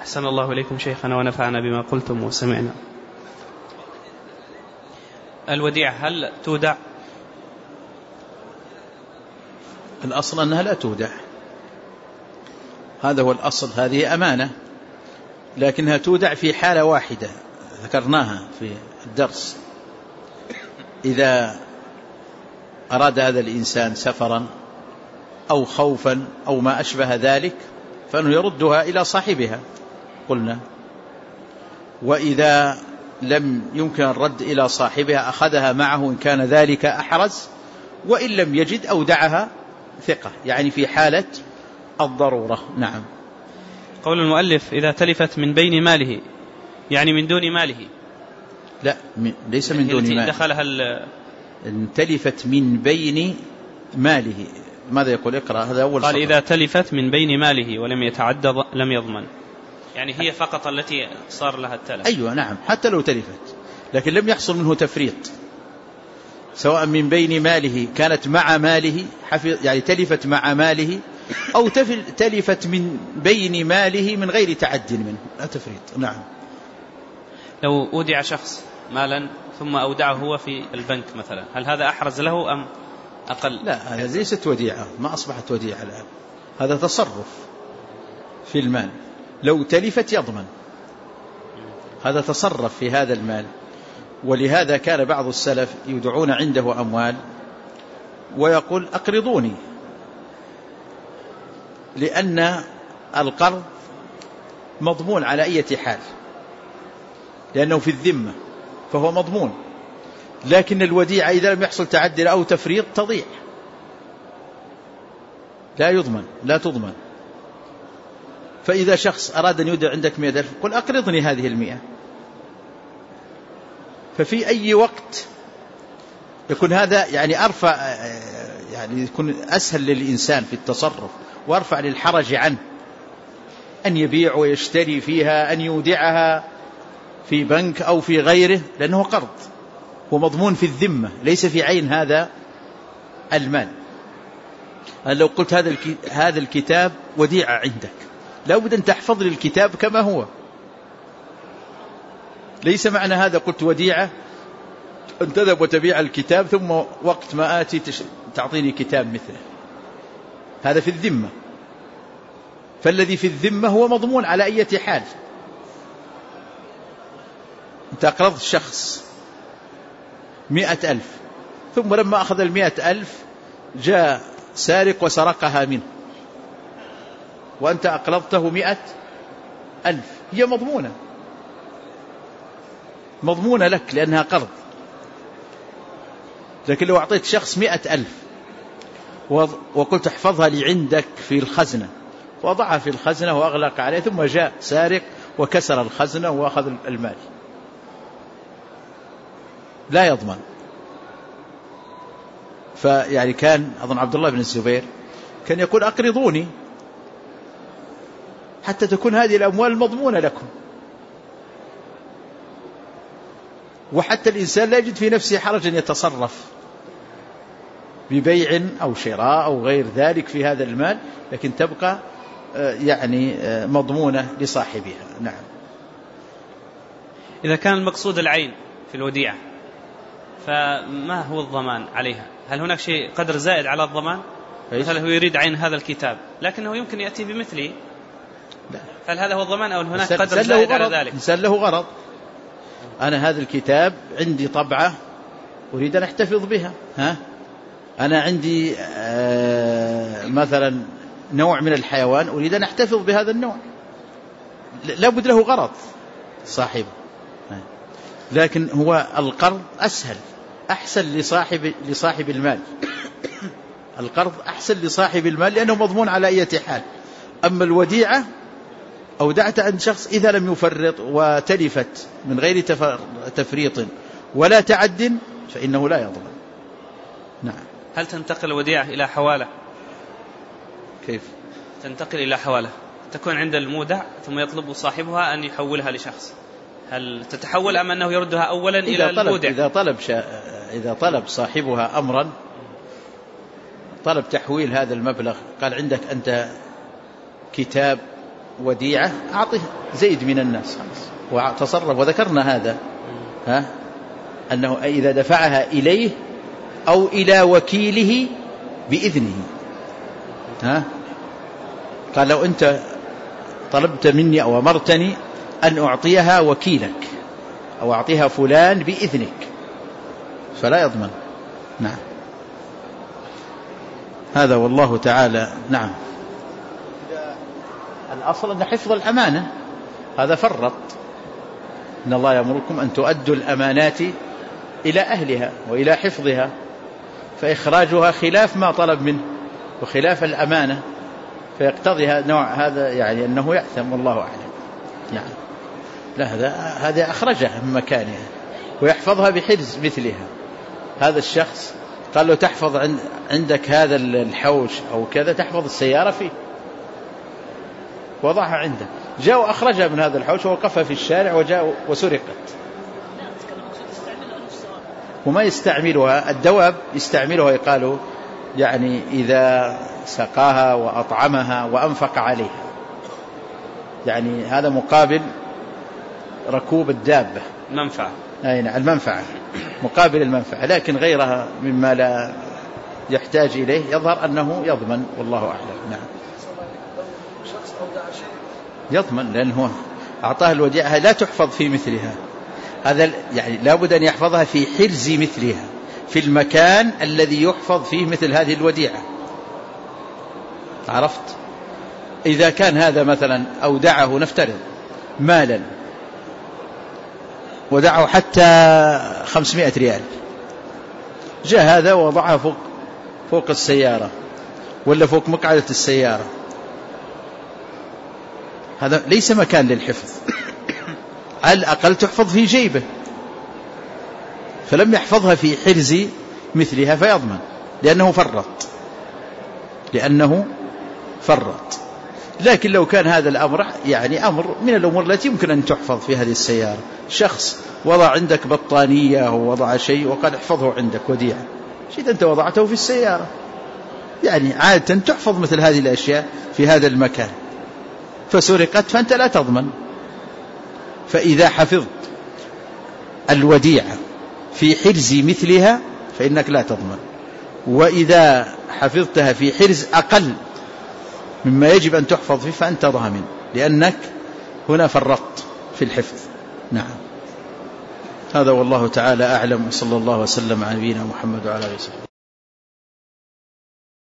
أحسن الله إليكم شيخنا ونفعنا بما قلتم وسمعنا. الوديعة هل تودع؟ الأصل أنها لا تودع، هذا هو الأصل، هذه أمانة، لكنها تودع في حالة واحدة ذكرناها في الدرس: إذا أراد هذا الإنسان سفرا أو خوفا أو ما أشبه ذلك فإنه يردها إلى صاحبها قلنا، وإذا لم يمكن الرد إلى صاحبها أخذها معه إن كان ذلك أحرز، وإن لم يجد أودعها ثقة، يعني في حالة الضرورة. نعم. قول المؤلف: إذا تلفت من بين ماله، يعني من دون ماله؟ لا، ليس من دون ماله، دخلها إن تلفت من بين ماله. ماذا يقول؟ اقرأ هذا أول قال سطر. إذا تلفت من بين ماله ولم يتعدى لم يضمن، يعني هي فقط التي صار لها التلف. أيوة نعم، حتى لو تلفت لكن لم يحصل منه تفريط، سواء من بين ماله كانت مع ماله يعني تلفت مع ماله، أو تلفت من بين ماله من غير تعد منه، لا تفريط. نعم. لو أودع شخص مالا ثم أودعه هو في البنك مثلا، هل هذا أحرز له أم أقل؟ لا، هذا ليست وديعة، ما أصبحت وديعة الآن، هذا تصرف في المال. لو تلفت يضمن، هذا تصرف في هذا المال. ولهذا كان بعض السلف يدعون عنده أموال ويقول: أقرضوني، لأن القرض مضمون على أي حال، لأنه في الذمة فهو مضمون، لكن الوديعة إذا لم يحصل تعدل أو تفريط تضيع، لا يضمن، لا تضمن. فإذا شخص أراد أن يودع عندك 100,000 قل: أقرضني هذه 100. ففي أي وقت يكون هذا يعني أرفع، يعني يكون أسهل للإنسان في التصرف وأرفع للحرج عنه، أن يبيع ويشتري فيها، أن يودعها في بنك أو في غيره، لأنه قرض ومضمون في الذمة، ليس في عين هذا المال. لو قلت هذا الكتاب وديعة عندك، لا بد أن تحفظ لي الكتاب كما هو، ليس معنى هذا قلت وديعة أن تذهب وتبيع الكتاب ثم وقت ما آتي تعطيني كتاب مثله، هذا في الذمة. فالذي في الذمة هو مضمون على أي حال. أنت أقرضت شخص 100,000، ثم لما أخذ 100,000 جاء سارق وسرقها منه، وأنت أقرضته 100,000، هي مضمونة لك لأنها قرض. لكن لو أعطيت شخص 100,000 وقلت احفظها لي عندك في الخزنة، وضعها في الخزنة وأغلق عليه، ثم جاء سارق وكسر الخزنة وأخذ المال، لا يضمن. فيعني كان أظن عبد الله بن الزبير كان يقول: أقرضوني حتى تكون هذه الأموال مضمونة لكم، وحتى الإنسان لا يجد في نفسه حرجا يتصرف ببيع أو شراء أو غير ذلك في هذا المال، لكن تبقى يعني مضمونة لصاحبها. نعم. إذا كان المقصود العين في الوديعة، فما هو الضمان عليها؟ هل هناك شيء قدر زائد على الضمان؟ مثلا هو يريد عين هذا الكتاب لكنه يمكن يأتي بمثله، هل هذا هو الضمان أو هناك قدر زائد على ذلك؟ إنسان له غرض: أنا هذا الكتاب عندي طبعة أريد أن أحتفظ بها، أنا عندي مثلا نوع من الحيوان أريد أن أحتفظ بهذا النوع، لابد له غرض صاحبه. لكن هو القرض أسهل، أحسن لصاحب المال، القرض أحسن لصاحب المال لأنه مضمون على أي حال. أما الوديعة أودعت عند شخص إذا لم يفرط وتلفت من غير تفريط ولا تعد فإنه لا يضمن. نعم. هل تنتقل الوديعة إلى حوالة؟ كيف تنتقل إلى حوالة؟ تكون عند المودع ثم يطلب صاحبها أن يحولها لشخص، هل تتحول أم أنه يردها أولا إلى المودع؟ إذا طلب صاحبها أمرا، طلب تحويل هذا المبلغ، قال: عندك أنت كتاب وديعة أعطه زيد من الناس وتصرف. وذكرنا هذا أنه إذا دفعها إليه أو إلى وكيله بإذنه. قال لو أنت طلبت مني أو أمرتني أن أعطيها وكيلك أو أعطيها فلان بإذنك فلا يضمن. نعم هذا والله تعالى. نعم الأصل أن حفظ الأمانة هذا فرط. إن الله يأمركم أن تؤدوا الأمانات إلى أهلها وإلى حفظها، فإخراجها خلاف ما طلب منه وخلاف الأمانة، فيقتضي نوع هذا يعني أنه يأثم والله أعلم. نعم لا هذا أخرجها من مكانها ويحفظها بحرز مثلها. هذا الشخص قال له تحفظ عندك هذا الحوش أو كذا، تحفظ السيارة فيه، وضعها عنده، جاء وأخرجها من هذا الحوش ووقفها في الشارع وجاء وسرقت. وما يستعملها الدواب، يستعملها يقالوا يعني إذا سقاها وأطعمها وأنفق عليها، يعني هذا مقابل ركوب الدابة منفعة. المنفعة مقابل المنفعة، لكن غيرها مما لا يحتاج إليه يظهر أنه يضمن والله أعلم. نعم يضمن لأنه أعطاه الوديعة لا تحفظ في مثلها، هذا يعني لابد أن يحفظها في حرز مثلها في المكان الذي يحفظ فيه مثل هذه الوديعة. عرفت؟ إذا كان هذا مثلا أودعه نفترض مالا ودعه حتى 500 ريال، جاء هذا ووضعها فوق السيارة ولا فوق مقعدة السيارة، هذا ليس مكان للحفظ. على الأقل تحفظ في جيبه، فلم يحفظها في حرز مثلها فيضمن لأنه فرط. لكن لو كان هذا الأمر يعني أمر من الأمور التي يمكن أن تحفظ في هذه السيارة، شخص وضع عندك بطانية أو وضع شيء وقال احفظه عندك وديعة، شيء أنت وضعته في السيارة، يعني عادة تحفظ مثل هذه الأشياء في هذا المكان، فسرقت فأنت لا تضمن. فإذا حفظت الوديعة في حرز مثلها فإنك لا تضمن، وإذا حفظتها في حرز أقل مما يجب أن تحفظ فيه فأنت ضامن، لأنك هنا فرطت في الحفظ. نعم هذا والله تعالى أعلم، وصلى الله وسلم على نبينا محمد وعلى آله وسلم.